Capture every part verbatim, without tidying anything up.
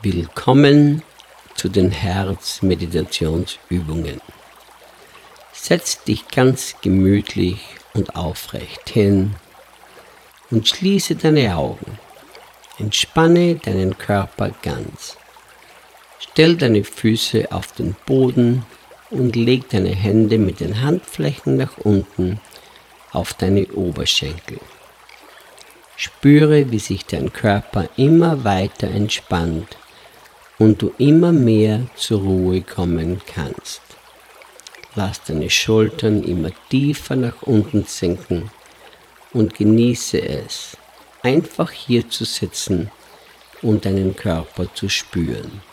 Willkommen zu den Herzmeditationsübungen. Setz dich ganz gemütlich und aufrecht hin und schließe deine Augen. Entspanne deinen Körper ganz. Stell deine Füße auf den Boden und leg deine Hände mit den Handflächen nach unten auf deine Oberschenkel. Spüre, wie sich dein Körper immer weiter entspannt und du immer mehr zur Ruhe kommen kannst. Lass deine Schultern immer tiefer nach unten sinken und genieße es, einfach hier zu sitzen und deinen Körper zu spüren.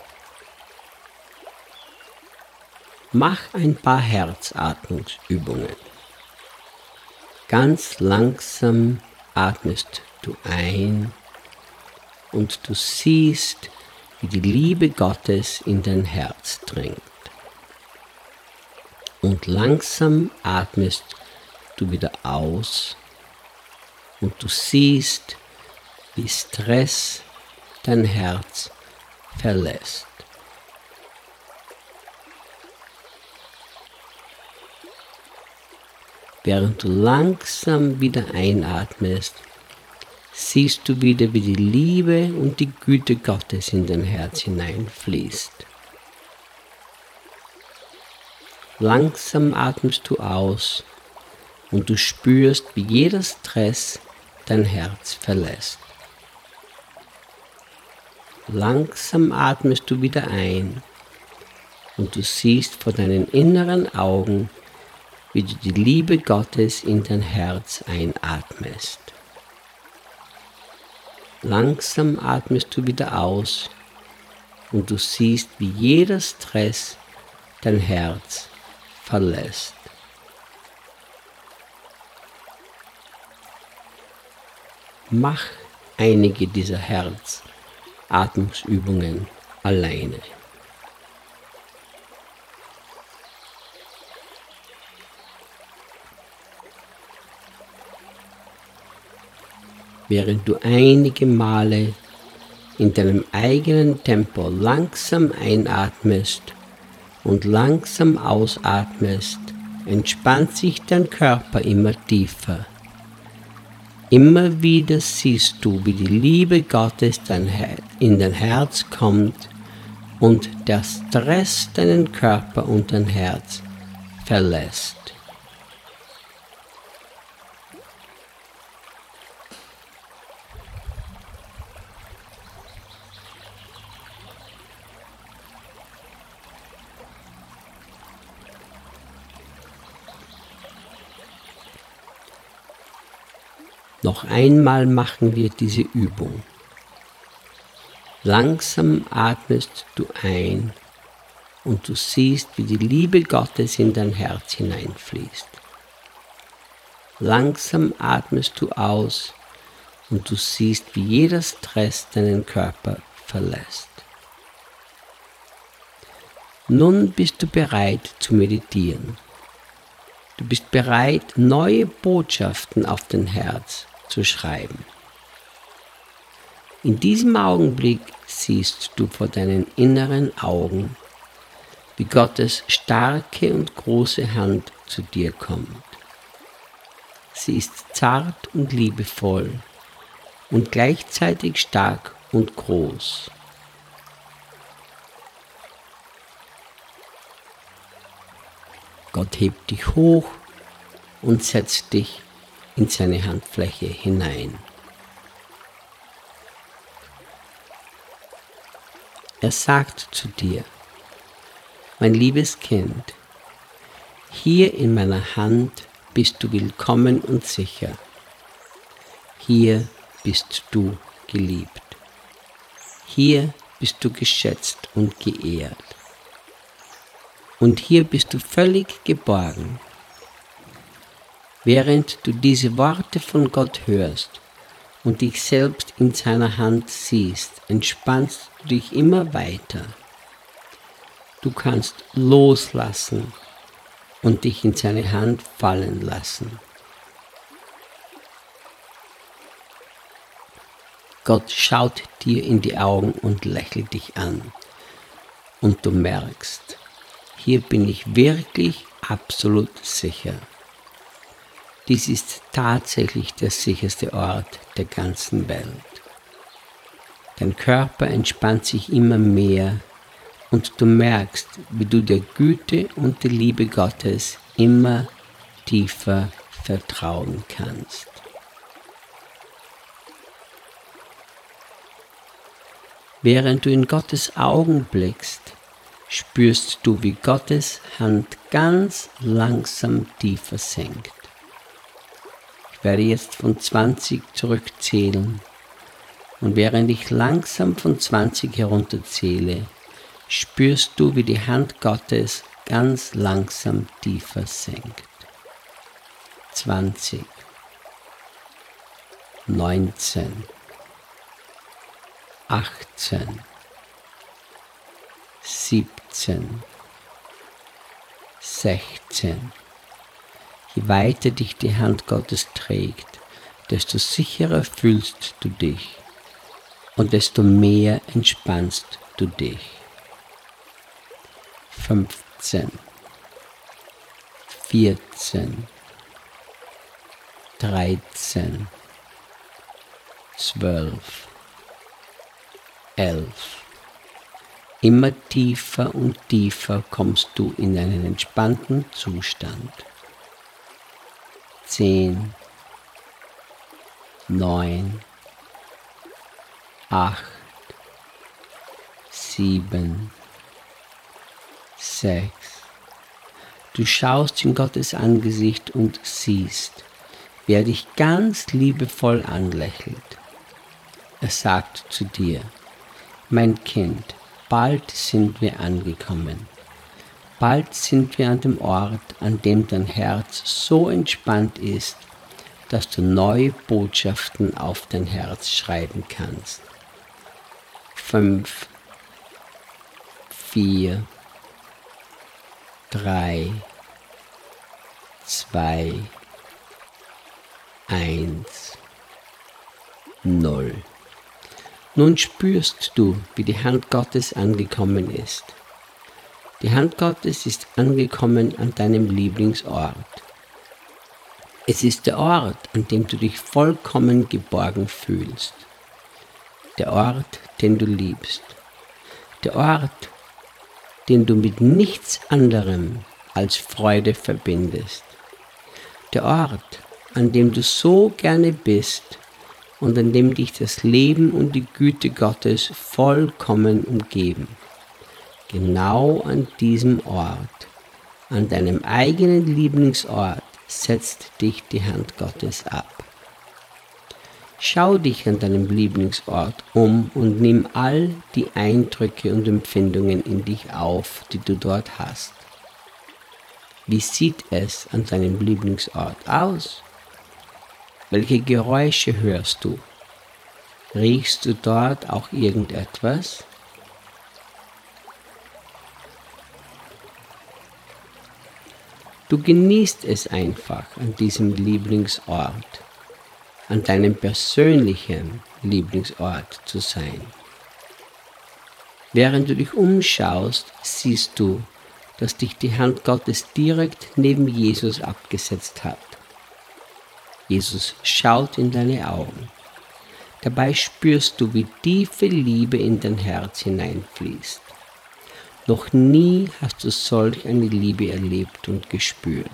Mach ein paar Herzatmungsübungen. Ganz langsam atmest du ein und du siehst, wie die Liebe Gottes in dein Herz dringt. Und langsam atmest du wieder aus und du siehst, wie Stress dein Herz verlässt. Während du langsam wieder einatmest, siehst du wieder, wie die Liebe und die Güte Gottes in dein Herz hineinfließt. Langsam atmest du aus und du spürst, wie jeder Stress dein Herz verlässt. Langsam atmest du wieder ein und du siehst vor deinen inneren Augen, wie du die Liebe Gottes in dein Herz einatmest. Langsam atmest du wieder aus und du siehst, wie jeder Stress dein Herz verlässt. Mach einige dieser Herzatmungsübungen alleine. Während du einige Male in deinem eigenen Tempo langsam einatmest und langsam ausatmest, entspannt sich dein Körper immer tiefer. Immer wieder siehst du, wie die Liebe Gottes in dein Herz kommt und der Stress deinen Körper und dein Herz verlässt. Noch einmal machen wir diese Übung. Langsam atmest du ein und du siehst, wie die Liebe Gottes in dein Herz hineinfließt. Langsam atmest du aus und du siehst, wie jeder Stress deinen Körper verlässt. Nun bist du bereit zu meditieren. Du bist bereit, neue Botschaften auf dein Herz zu schreiben. In diesem Augenblick siehst du vor deinen inneren Augen, wie Gottes starke und große Hand zu dir kommt. Sie ist zart und liebevoll und gleichzeitig stark und groß. Gott hebt dich hoch und setzt dich in seine Handfläche hinein. Er sagt zu dir: Mein liebes Kind, hier in meiner Hand bist du willkommen und sicher. Hier bist du geliebt. Hier bist du geschätzt und geehrt. Und hier bist du völlig geborgen. Während du diese Worte von Gott hörst und dich selbst in seiner Hand siehst, entspannst du dich immer weiter. Du kannst loslassen und dich in seine Hand fallen lassen. Gott schaut dir in die Augen und lächelt dich an. Und du merkst, hier bin ich wirklich absolut sicher. Dies ist tatsächlich der sicherste Ort der ganzen Welt. Dein Körper entspannt sich immer mehr und du merkst, wie du der Güte und der Liebe Gottes immer tiefer vertrauen kannst. Während du in Gottes Augen blickst, spürst du, wie Gottes Hand ganz langsam tiefer senkt. Ich werde jetzt von zwanzig zurückzählen und während ich langsam von zwanzig herunterzähle, spürst du, wie die Hand Gottes ganz langsam tiefer senkt. zwanzig, neunzehn, achtzehn, siebzehn, sechzehn. Je weiter dich die Hand Gottes trägt, desto sicherer fühlst du dich und desto mehr entspannst du dich. fünfzehn, vierzehn, dreizehn, zwölf, elf. Immer tiefer und tiefer kommst du in einen entspannten Zustand. Zehn, neun, acht, sieben, sechs. Du schaust in Gottes Angesicht und siehst, wie er dich ganz liebevoll anlächelt. Er sagt zu dir: Mein Kind, bald sind wir angekommen. Bald sind wir an dem Ort, an dem dein Herz so entspannt ist, dass du neue Botschaften auf dein Herz schreiben kannst. Fünf, vier, drei, zwei, eins, null. Nun spürst du, wie die Hand Gottes angekommen ist. Die Hand Gottes ist angekommen an deinem Lieblingsort. Es ist der Ort, an dem du dich vollkommen geborgen fühlst. Der Ort, den du liebst. Der Ort, den du mit nichts anderem als Freude verbindest. Der Ort, an dem du so gerne bist und an dem dich das Leben und die Güte Gottes vollkommen umgeben. Genau an diesem Ort, an deinem eigenen Lieblingsort, setzt dich die Hand Gottes ab. Schau dich an deinem Lieblingsort um und nimm all die Eindrücke und Empfindungen in dich auf, die du dort hast. Wie sieht es an deinem Lieblingsort aus? Welche Geräusche hörst du? Riechst du dort auch irgendetwas? Du genießt es einfach an diesem Lieblingsort, an deinem persönlichen Lieblingsort zu sein. Während du dich umschaust, siehst du, dass dich die Hand Gottes direkt neben Jesus abgesetzt hat. Jesus schaut in deine Augen. Dabei spürst du, wie tiefe Liebe in dein Herz hineinfließt. Noch nie hast du solch eine Liebe erlebt und gespürt.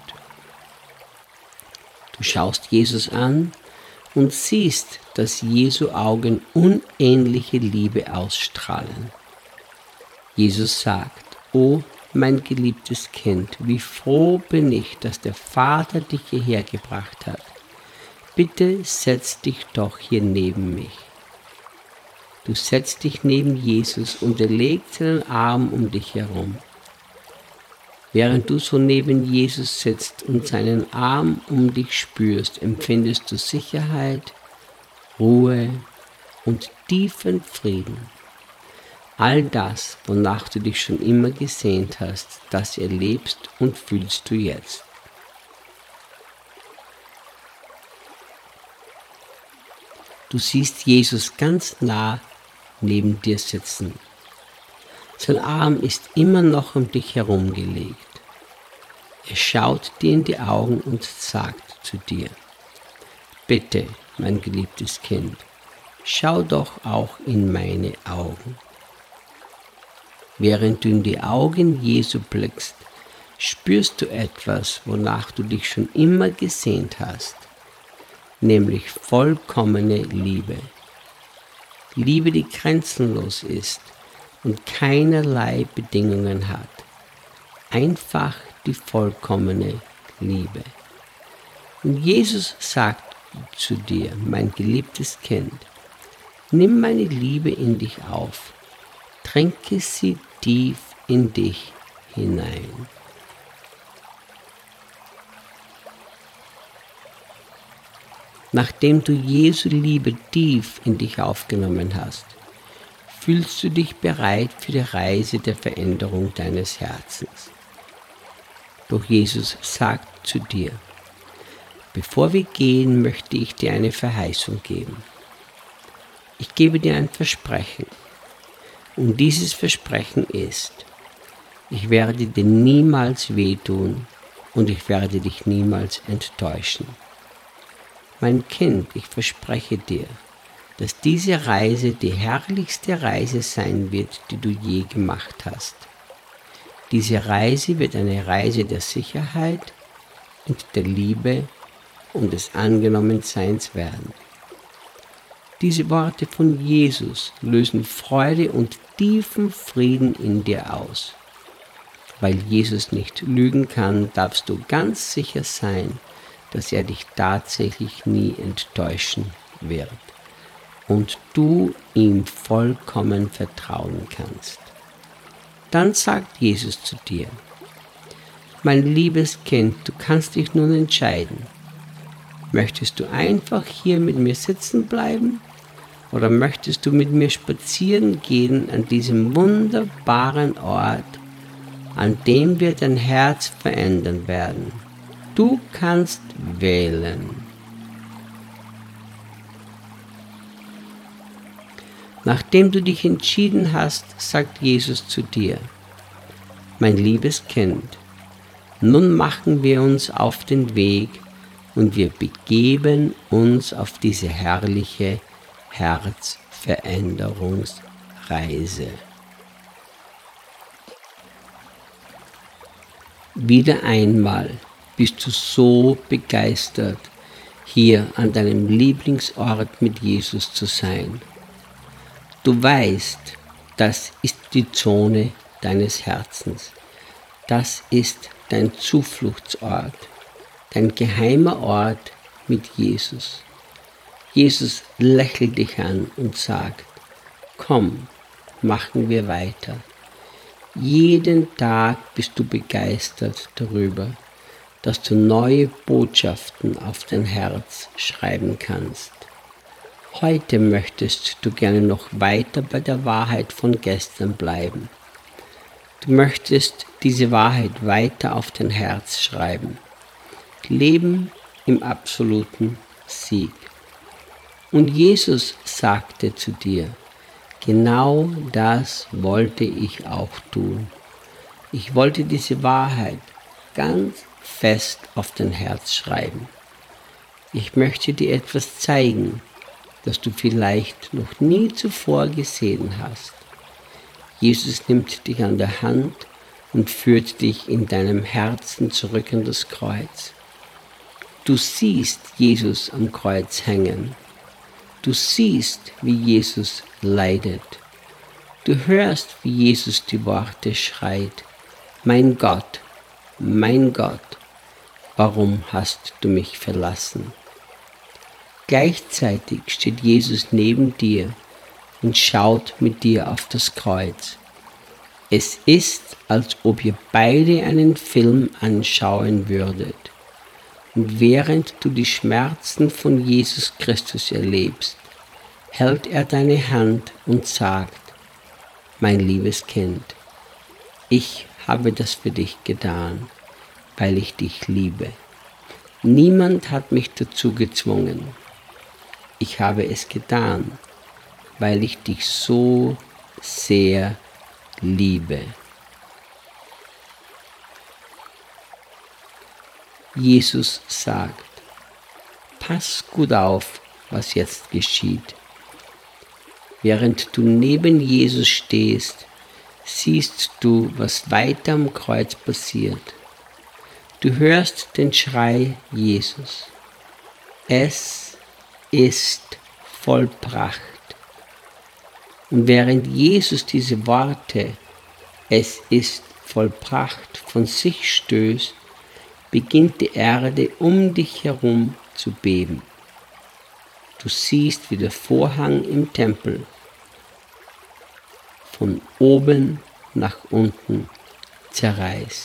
Du schaust Jesus an und siehst, dass Jesu Augen unähnliche Liebe ausstrahlen. Jesus sagt: O mein geliebtes Kind, wie froh bin ich, dass der Vater dich hierher gebracht hat. Bitte setz dich doch hier neben mich. Du setzt dich neben Jesus und er legt seinen Arm um dich herum. Während du so neben Jesus sitzt und seinen Arm um dich spürst, empfindest du Sicherheit, Ruhe und tiefen Frieden. All das, wonach du dich schon immer gesehnt hast, das erlebst und fühlst du jetzt. Du siehst Jesus ganz nah neben dir sitzen. Sein Arm ist immer noch um dich herumgelegt. Er schaut dir in die Augen und sagt zu dir: Bitte, mein geliebtes Kind, schau doch auch in meine Augen. Während du in die Augen Jesu blickst, spürst du etwas, wonach du dich schon immer gesehnt hast, nämlich vollkommene Liebe. Liebe, die grenzenlos ist und keinerlei Bedingungen hat. Einfach die vollkommene Liebe. Und Jesus sagt zu dir: Mein geliebtes Kind, nimm meine Liebe in dich auf, trinke sie tief in dich hinein. Nachdem du Jesu Liebe tief in dich aufgenommen hast, fühlst du dich bereit für die Reise der Veränderung deines Herzens. Doch Jesus sagt zu dir: Bevor wir gehen, möchte ich dir eine Verheißung geben. Ich gebe dir ein Versprechen. Und dieses Versprechen ist: Ich werde dir niemals wehtun und ich werde dich niemals enttäuschen. Mein Kind, ich verspreche dir, dass diese Reise die herrlichste Reise sein wird, die du je gemacht hast. Diese Reise wird eine Reise der Sicherheit und der Liebe und des Angenommenseins werden. Diese Worte von Jesus lösen Freude und tiefen Frieden in dir aus. Weil Jesus nicht lügen kann, darfst du ganz sicher sein, dass er dich tatsächlich nie enttäuschen wird und du ihm vollkommen vertrauen kannst. Dann sagt Jesus zu dir: Mein liebes Kind, du kannst dich nun entscheiden. Möchtest du einfach hier mit mir sitzen bleiben oder möchtest du mit mir spazieren gehen an diesem wunderbaren Ort, an dem wir dein Herz verändern werden? Du kannst wählen. Nachdem du dich entschieden hast, sagt Jesus zu dir: Mein liebes Kind, nun machen wir uns auf den Weg und wir begeben uns auf diese herrliche Herzveränderungsreise. Wieder einmal bist du so begeistert, hier an deinem Lieblingsort mit Jesus zu sein. Du weißt, das ist die Zone deines Herzens. Das ist dein Zufluchtsort, dein geheimer Ort mit Jesus. Jesus lächelt dich an und sagt: Komm, machen wir weiter. Jeden Tag bist du begeistert darüber, dass du neue Botschaften auf dein Herz schreiben kannst. Heute möchtest du gerne noch weiter bei der Wahrheit von gestern bleiben. Du möchtest diese Wahrheit weiter auf dein Herz schreiben. Leben im absoluten Sieg. Und Jesus sagte zu dir: Genau das wollte ich auch tun. Ich wollte diese Wahrheit ganz fest auf dein Herz schreiben. Ich möchte dir etwas zeigen, das du vielleicht noch nie zuvor gesehen hast. Jesus nimmt dich an der Hand und führt dich in deinem Herzen zurück an das Kreuz. Du siehst Jesus am Kreuz hängen. Du siehst, wie Jesus leidet. Du hörst, wie Jesus die Worte schreit: Mein Gott, mein Gott, warum hast du mich verlassen? Gleichzeitig steht Jesus neben dir und schaut mit dir auf das Kreuz. Es ist, als ob ihr beide einen Film anschauen würdet. Und während du die Schmerzen von Jesus Christus erlebst, hält er deine Hand und sagt: Mein liebes Kind, ich habe das für dich getan, weil ich dich liebe. Niemand hat mich dazu gezwungen. ich habe es getan, weil ich dich so sehr liebe. Jesus sagt, pass gut auf, was jetzt geschieht. Während du neben Jesus stehst, siehst du, was weiter am Kreuz passiert. Du hörst den Schrei Jesus. Es ist vollbracht. Und während Jesus diese Worte, es ist vollbracht, von sich stößt, beginnt die Erde um dich herum zu beben. Du siehst, wie der Vorhang im Tempel von oben nach unten zerreißt.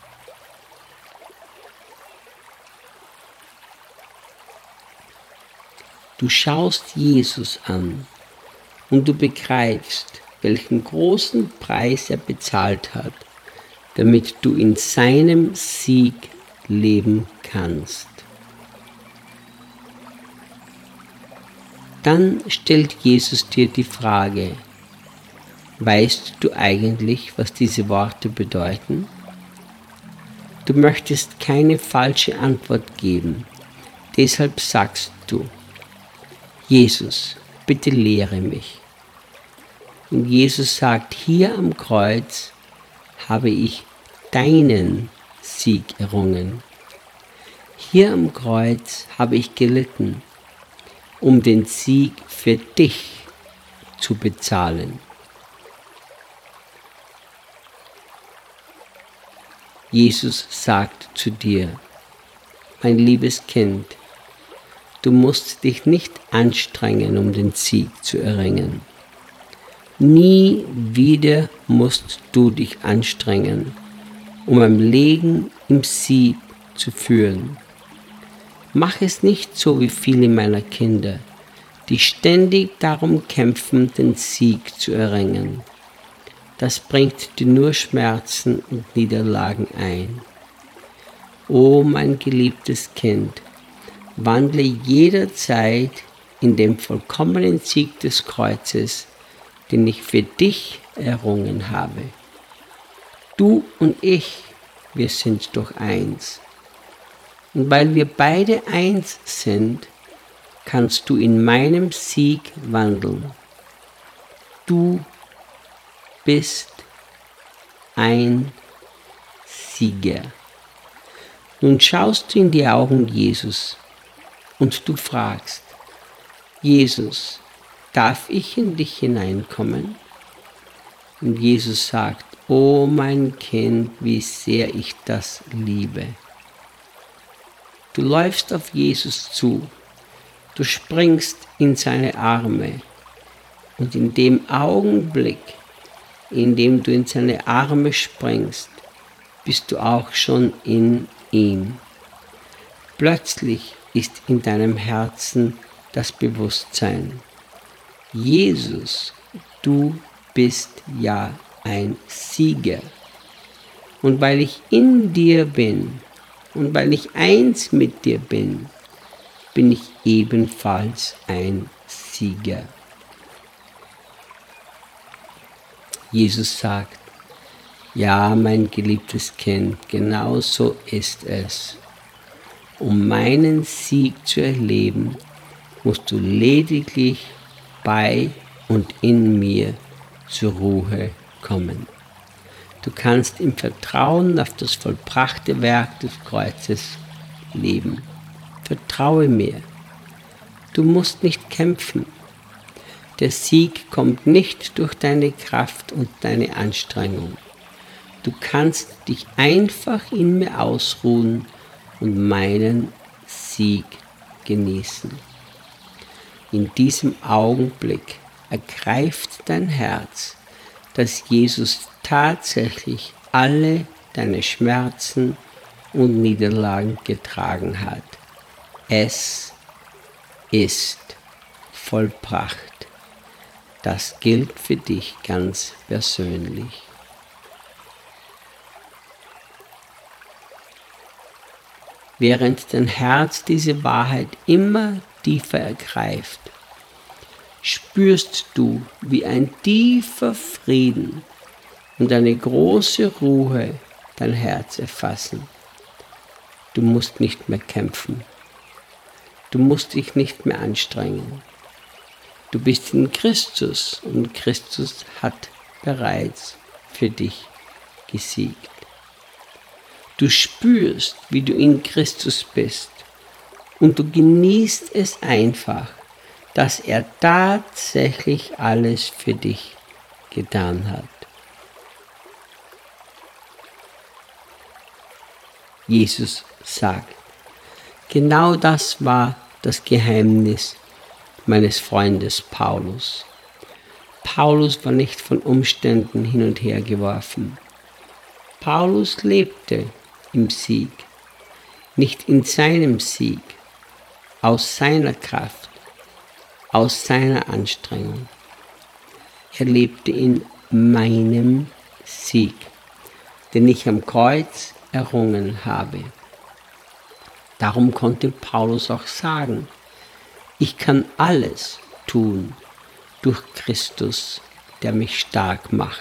Du schaust Jesus an und du begreifst, welchen großen Preis er bezahlt hat, damit du in seinem Sieg leben kannst. Dann stellt Jesus dir die Frage, weißt du eigentlich, was diese Worte bedeuten? Du möchtest keine falsche Antwort geben, deshalb sagst du, Jesus, bitte lehre mich. Und Jesus sagt, hier am Kreuz habe ich deinen Sieg errungen. Hier am Kreuz habe ich gelitten, um den Sieg für dich zu bezahlen. Jesus sagt zu dir, mein liebes Kind, du musst dich nicht anstrengen, um den Sieg zu erringen. Nie wieder musst du dich anstrengen, um ein Leben im Sieg zu führen. Mach es nicht so wie viele meiner Kinder, die ständig darum kämpfen, den Sieg zu erringen. Das bringt dir nur Schmerzen und Niederlagen ein. O mein geliebtes Kind, wandle jederzeit in dem vollkommenen Sieg des Kreuzes, den ich für dich errungen habe. Du und ich, wir sind doch eins. Und weil wir beide eins sind, kannst du in meinem Sieg wandeln. Du bist ein Sieger. Nun schaust du in die Augen Jesus und du fragst, Jesus, darf ich in dich hineinkommen? Und Jesus sagt, oh mein Kind, wie sehr ich das liebe. Du läufst auf Jesus zu, du springst in seine Arme und in dem Augenblick, in dem du in seine Arme springst, bist du auch schon in ihm. Plötzlich ist in deinem Herzen das Bewusstsein, Jesus, du bist ja ein Sieger. Und weil ich in dir bin und weil ich eins mit dir bin, bin ich ebenfalls ein Sieger. Jesus sagt, ja, mein geliebtes Kind, genau so ist es. Um meinen Sieg zu erleben, musst du lediglich bei und in mir zur Ruhe kommen. Du kannst im Vertrauen auf das vollbrachte Werk des Kreuzes leben. Vertraue mir. Du musst nicht kämpfen. Der Sieg kommt nicht durch deine Kraft und deine Anstrengung. Du kannst dich einfach in mir ausruhen und meinen Sieg genießen. In diesem Augenblick ergreift dein Herz, dass Jesus tatsächlich alle deine Schmerzen und Niederlagen getragen hat. Es ist vollbracht. Das gilt für dich ganz persönlich. Während dein Herz diese Wahrheit immer tiefer ergreift, spürst du, wie ein tiefer Frieden und eine große Ruhe dein Herz erfassen. Du musst nicht mehr kämpfen. Du musst dich nicht mehr anstrengen. Du bist in Christus und Christus hat bereits für dich gesiegt. Du spürst, wie du in Christus bist und du genießt es einfach, dass er tatsächlich alles für dich getan hat. Jesus sagt, genau das war das Geheimnis meines Freundes Paulus. Paulus war nicht von Umständen hin und her geworfen. Paulus lebte im Sieg, nicht in seinem Sieg, aus seiner Kraft, aus seiner Anstrengung. Er lebte in meinem Sieg, den ich am Kreuz errungen habe. Darum konnte Paulus auch sagen, ich kann alles tun durch Christus, der mich stark macht.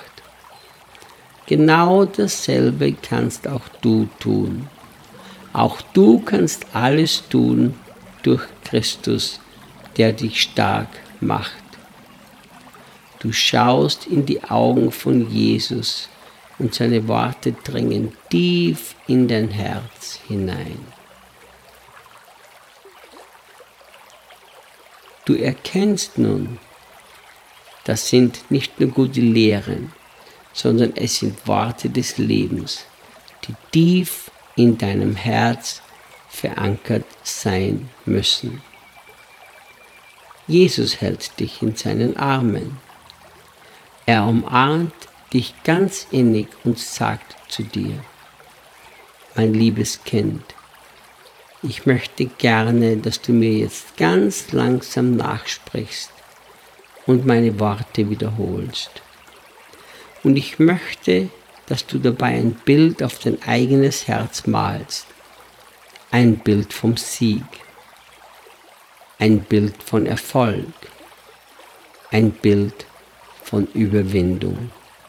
Genau dasselbe kannst auch du tun. Auch du kannst alles tun durch Christus, der dich stark macht. Du schaust in die Augen von Jesus und seine Worte dringen tief in dein Herz hinein. Du erkennst nun, das sind nicht nur gute Lehren, sondern es sind Worte des Lebens, die tief in deinem Herz verankert sein müssen. Jesus hält dich in seinen Armen. Er umarmt dich ganz innig und sagt zu dir, mein liebes Kind, ich möchte gerne, dass du mir jetzt ganz langsam nachsprichst und meine Worte wiederholst. Und ich möchte, dass du dabei ein Bild auf dein eigenes Herz malst. Ein Bild vom Sieg. Ein Bild von Erfolg. Ein Bild von Überwindung.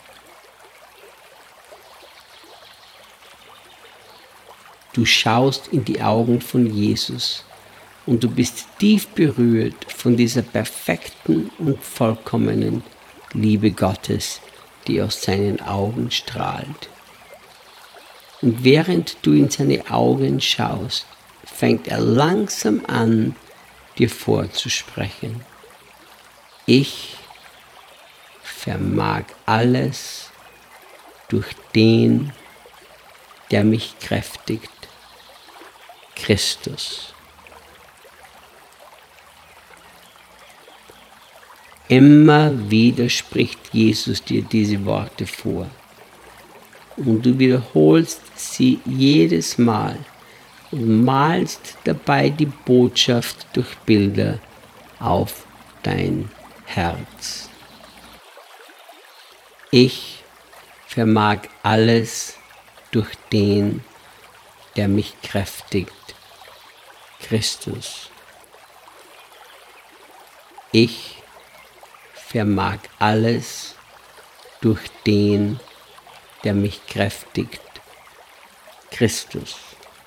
Du schaust in die Augen von Jesus und du bist tief berührt von dieser perfekten und vollkommenen Liebe Gottes, die aus seinen Augen strahlt. Und während du in seine Augen schaust, fängt er langsam an, dir vorzusprechen. Ich vermag alles durch den, der mich kräftigt, Christus. Immer wieder spricht Jesus dir diese Worte vor und du wiederholst sie jedes Mal und malst dabei die Botschaft durch Bilder auf dein Herz. Ich vermag alles durch den, der mich kräftigt, Christus. Ich vermag alles durch den, der mich kräftigt, Christus.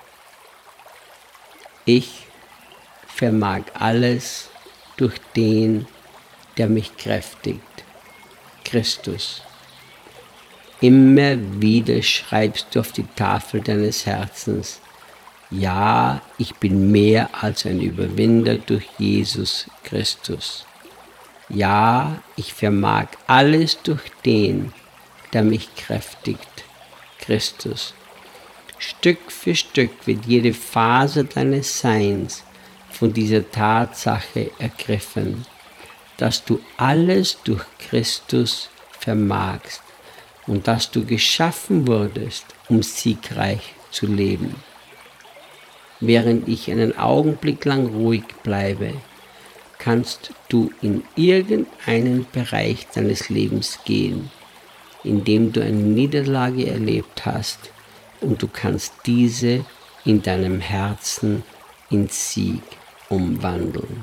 Ich vermag alles durch den, der mich kräftigt, Christus. Immer wieder schreibst du auf die Tafel deines Herzens, ja, ich bin mehr als ein Überwinder durch Jesus Christus. Ja, ich vermag alles durch den, der mich kräftigt, Christus. Stück für Stück wird jede Faser deines Seins von dieser Tatsache ergriffen, dass du alles durch Christus vermagst und dass du geschaffen wurdest, um siegreich zu leben. Während ich einen Augenblick lang ruhig bleibe, kannst du in irgendeinen Bereich deines Lebens gehen, in dem du eine Niederlage erlebt hast, und du kannst diese in deinem Herzen in Sieg umwandeln.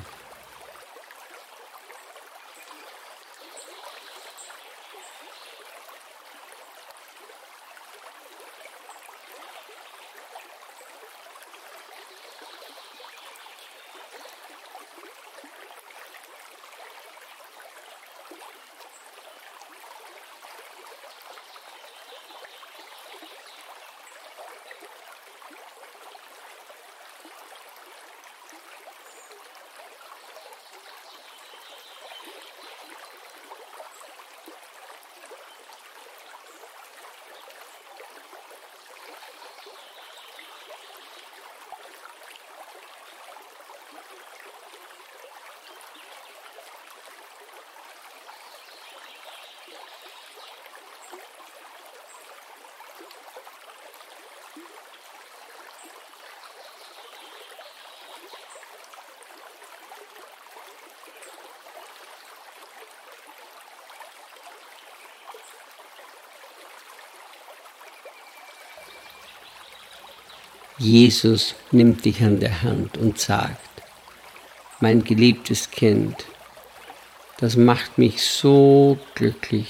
Jesus nimmt dich an der Hand und sagt: Mein geliebtes Kind, das macht mich so glücklich.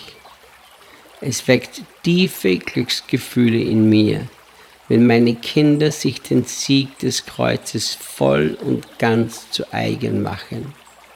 Es weckt tiefe Glücksgefühle in mir, wenn meine Kinder sich den Sieg des Kreuzes voll und ganz zu eigen machen.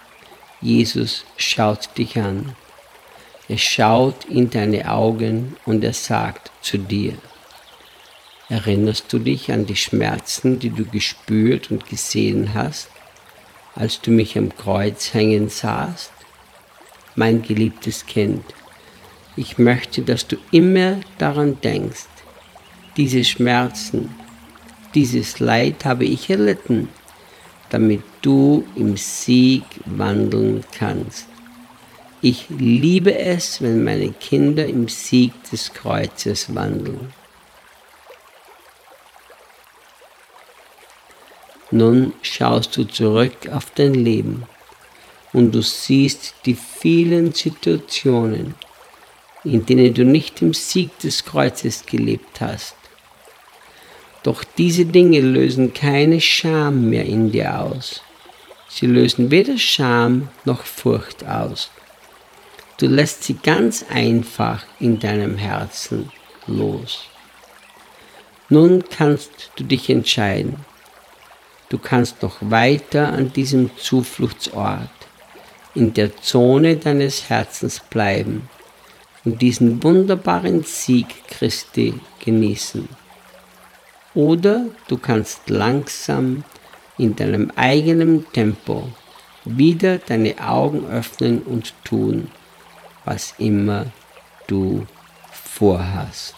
Jesus schaut dich an. Er schaut in deine Augen und er sagt zu dir: Erinnerst du dich an die Schmerzen, die du gespürt und gesehen hast, als du mich am Kreuz hängen sahst? Mein geliebtes Kind, ich möchte, dass du immer daran denkst: Diese Schmerzen, dieses Leid habe ich erlitten, damit du im Sieg wandeln kannst. Ich liebe es, wenn meine Kinder im Sieg des Kreuzes wandeln. Nun schaust du zurück auf dein Leben und du siehst die vielen Situationen, in denen du nicht im Sieg des Kreuzes gelebt hast. Doch diese Dinge lösen keine Scham mehr in dir aus. Sie lösen weder Scham noch Furcht aus. Du lässt sie ganz einfach in deinem Herzen los. Nun kannst du dich entscheiden. Du kannst noch weiter an diesem Zufluchtsort, in der Zone deines Herzens bleiben und diesen wunderbaren Sieg Christi genießen. Oder du kannst langsam in deinem eigenen Tempo wieder deine Augen öffnen und tun, was immer du vorhast.